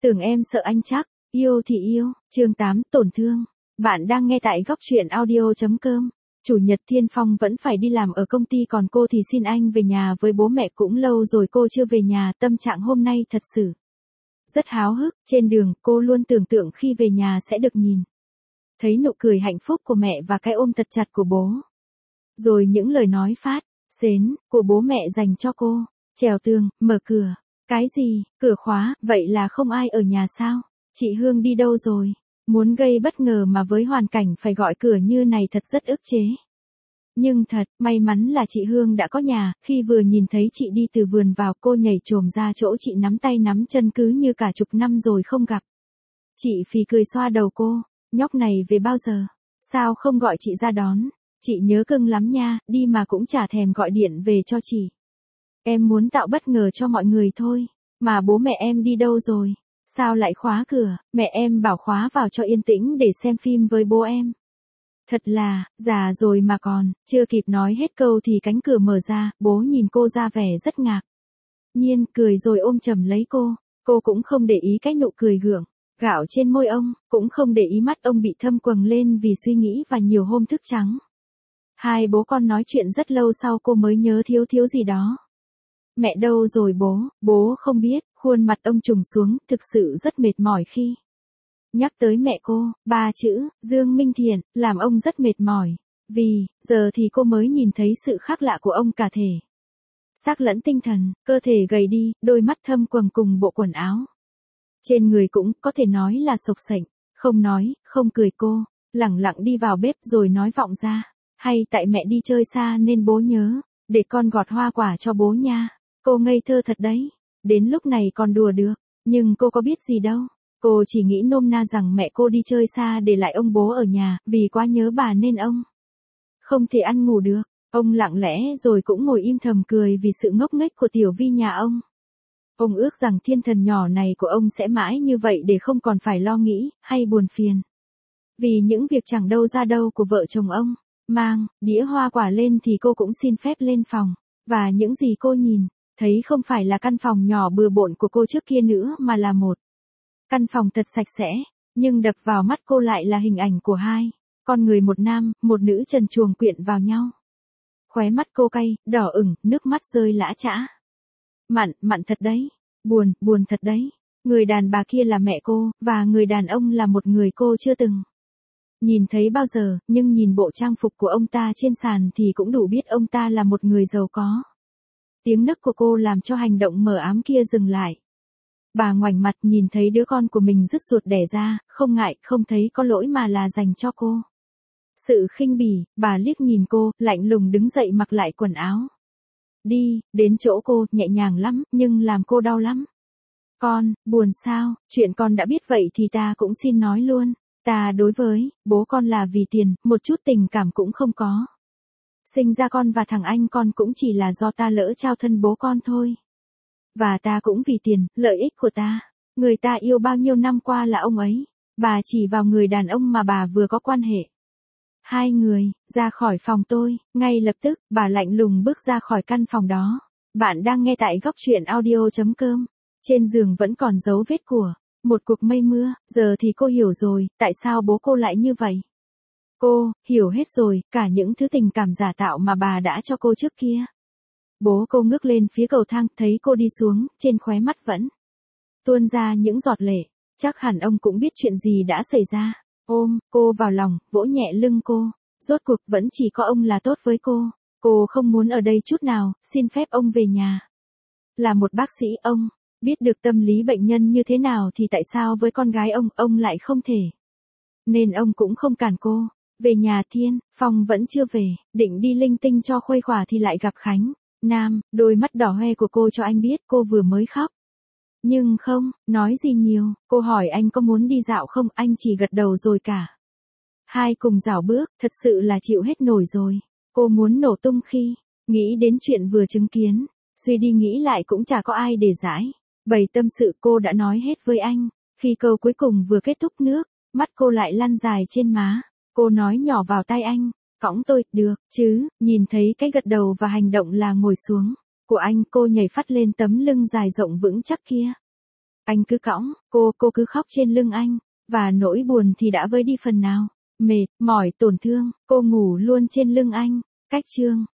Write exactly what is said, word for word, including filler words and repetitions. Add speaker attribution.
Speaker 1: Tưởng em sợ anh chắc, yêu thì yêu, chương tám tổn thương. Bạn đang nghe tại góc truyện audio chấm com. Chủ nhật Thiên Phong vẫn phải đi làm ở công ty còn cô thì xin anh về nhà với bố mẹ, cũng lâu rồi cô chưa về nhà, tâm trạng hôm nay thật sự rất háo hức. Trên đường cô luôn tưởng tượng khi về nhà sẽ được nhìn thấy nụ cười hạnh phúc của mẹ và cái ôm thật chặt của bố. Rồi những lời nói phát xến của bố mẹ dành cho cô. Trèo tường, mở cửa. Cái gì, cửa khóa, vậy là không ai ở nhà sao? Chị Hương đi đâu rồi? Muốn gây bất ngờ mà với hoàn cảnh phải gọi cửa như này thật rất ức chế. Nhưng thật, may mắn là chị Hương đã có nhà, khi vừa nhìn thấy chị đi từ vườn vào cô nhảy chồm ra chỗ chị, nắm tay nắm chân cứ như cả chục năm rồi không gặp. Chị phì cười xoa đầu cô, nhóc này về bao giờ? Sao không gọi chị ra đón? Chị nhớ cưng lắm nha, đi mà cũng chả thèm gọi điện về cho chị. Em muốn tạo bất ngờ cho mọi người thôi, mà bố mẹ em đi đâu rồi? Sao lại khóa cửa? Mẹ em bảo khóa vào cho yên tĩnh để xem phim với bố em. Thật là, già rồi mà còn, chưa kịp nói hết câu thì cánh cửa mở ra, bố nhìn cô ra vẻ rất ngạc nhiên, cười rồi ôm chầm lấy cô. Cô cũng không để ý cái nụ cười gượng gạo trên môi ông, cũng không để ý mắt ông bị thâm quầng lên vì suy nghĩ và nhiều hôm thức trắng. Hai bố con nói chuyện rất lâu sau cô mới nhớ thiếu thiếu gì đó. Mẹ đâu rồi bố? Bố không biết. Khuôn mặt ông trùng xuống, thực sự rất mệt mỏi khi nhắc tới mẹ cô. Ba chữ, Dương Minh Thiện, làm ông rất mệt mỏi. Vì, giờ thì cô mới nhìn thấy sự khác lạ của ông cả thể xác lẫn tinh thần, cơ thể gầy đi, đôi mắt thâm quầng cùng bộ quần áo trên người cũng có thể nói là xộc xệch. Không nói, không cười, cô lẳng lặng đi vào bếp rồi nói vọng ra. Hay tại mẹ đi chơi xa nên bố nhớ, để con gọt hoa quả cho bố nha. Cô ngây thơ thật đấy. Đến lúc này còn đùa được, nhưng cô có biết gì đâu. Cô chỉ nghĩ nôm na rằng mẹ cô đi chơi xa để lại ông bố ở nhà, vì quá nhớ bà nên ông không thể ăn ngủ được. Ông lặng lẽ rồi cũng ngồi im thầm cười vì sự ngốc nghếch của tiểu vi nhà ông. Ông ước rằng thiên thần nhỏ này của ông sẽ mãi như vậy để không còn phải lo nghĩ, hay buồn phiền vì những việc chẳng đâu ra đâu của vợ chồng ông. Mang đĩa hoa quả lên thì cô cũng xin phép lên phòng. Và những gì cô nhìn thấy không phải là căn phòng nhỏ bừa bộn của cô trước kia nữa mà là một căn phòng thật sạch sẽ. Nhưng đập vào mắt cô lại là hình ảnh của hai con người, một nam, một nữ trần truồng quyện vào nhau. Khóe mắt cô cay, đỏ ửng, nước mắt rơi lã chã. Mặn, mặn thật đấy. Buồn, buồn thật đấy. Người đàn bà kia là mẹ cô, và người đàn ông là một người cô chưa từng nhìn thấy bao giờ, nhưng nhìn bộ trang phục của ông ta trên sàn thì cũng đủ biết ông ta là một người giàu có. Tiếng nấc của cô làm cho hành động mờ ám kia dừng lại. Bà ngoảnh mặt nhìn thấy đứa con của mình rứt ruột đẻ ra, không ngại, không thấy có lỗi mà là dành cho cô. Sự khinh bỉ, bà liếc nhìn cô, lạnh lùng đứng dậy mặc lại quần áo. Đi, đến chỗ cô, nhẹ nhàng lắm, nhưng làm cô đau lắm. Con, buồn sao? Chuyện con đã biết vậy thì ta cũng xin nói luôn. Ta đối với bố con là vì tiền, một chút tình cảm cũng không có. Sinh ra con và thằng anh con cũng chỉ là do ta lỡ trao thân bố con thôi. Và ta cũng vì tiền, lợi ích của ta. Người ta yêu bao nhiêu năm qua là ông ấy. Bà chỉ vào người đàn ông mà bà vừa có quan hệ. Hai người, ra khỏi phòng tôi. Ngay lập tức, bà lạnh lùng bước ra khỏi căn phòng đó. Bạn đang nghe tại góc truyện audio chấm com. Trên giường vẫn còn dấu vết của một cuộc mây mưa. Giờ thì cô hiểu rồi, tại sao bố cô lại như vậy. Cô hiểu hết rồi, cả những thứ tình cảm giả tạo mà bà đã cho cô trước kia. Bố cô ngước lên phía cầu thang, thấy cô đi xuống, trên khóe mắt vẫn tuôn ra những giọt lệ. Chắc hẳn ông cũng biết chuyện gì đã xảy ra. Ôm cô vào lòng, vỗ nhẹ lưng cô. Rốt cuộc vẫn chỉ có ông là tốt với cô. Cô không muốn ở đây chút nào, xin phép ông về nhà. Là một bác sĩ, ông biết được tâm lý bệnh nhân như thế nào thì tại sao với con gái ông, ông lại không thể. Nên ông cũng không cản cô. Về nhà. Thiên Phong vẫn chưa về, định đi linh tinh cho khuây khỏa thì lại gặp Khánh Nam. Đôi mắt đỏ hoe của cô cho anh biết cô vừa mới khóc. Nhưng không nói gì nhiều. Cô hỏi anh có muốn đi dạo không, anh chỉ gật đầu rồi cả hai cùng dạo bước. Thật sự là chịu hết nổi rồi. Cô muốn nổ tung khi nghĩ đến chuyện vừa chứng kiến. Suy đi nghĩ lại cũng chả có ai để giải bày tâm sự. Cô đã nói hết với anh. Khi câu cuối cùng vừa kết thúc, nước mắt cô lại lăn dài trên má. Cô nói nhỏ vào tai anh, cõng tôi, được chứ? Nhìn thấy cái gật đầu và hành động là ngồi xuống của anh, cô nhảy phắt lên tấm lưng dài rộng vững chắc kia. Anh cứ cõng, cô, cô cứ khóc trên lưng anh, và nỗi buồn thì đã vơi đi phần nào. Mệt, mỏi, tổn thương, cô ngủ luôn trên lưng anh. Cách chương